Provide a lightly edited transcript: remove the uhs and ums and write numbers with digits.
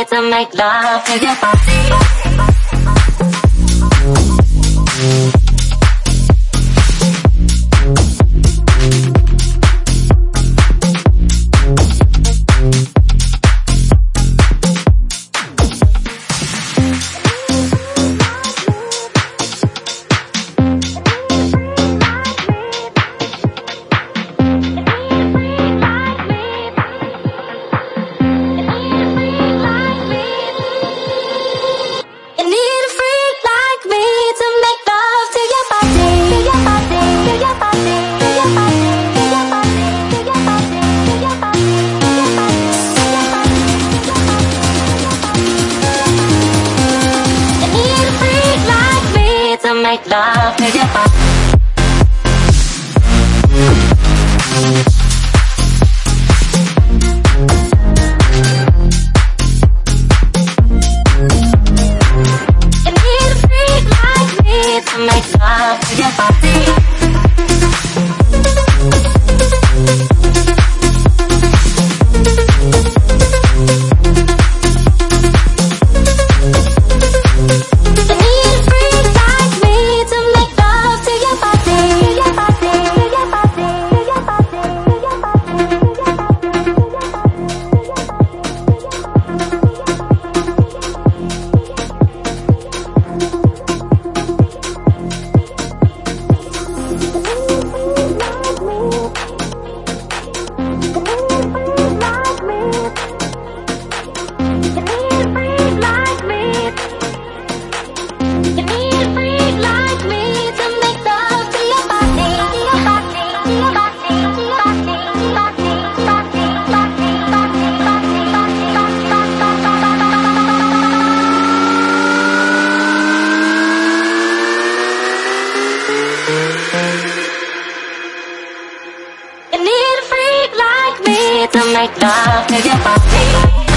to make love to your body. Make love to your body. You need a freak like me to make love to your body. You need a freak like me to make love to your body.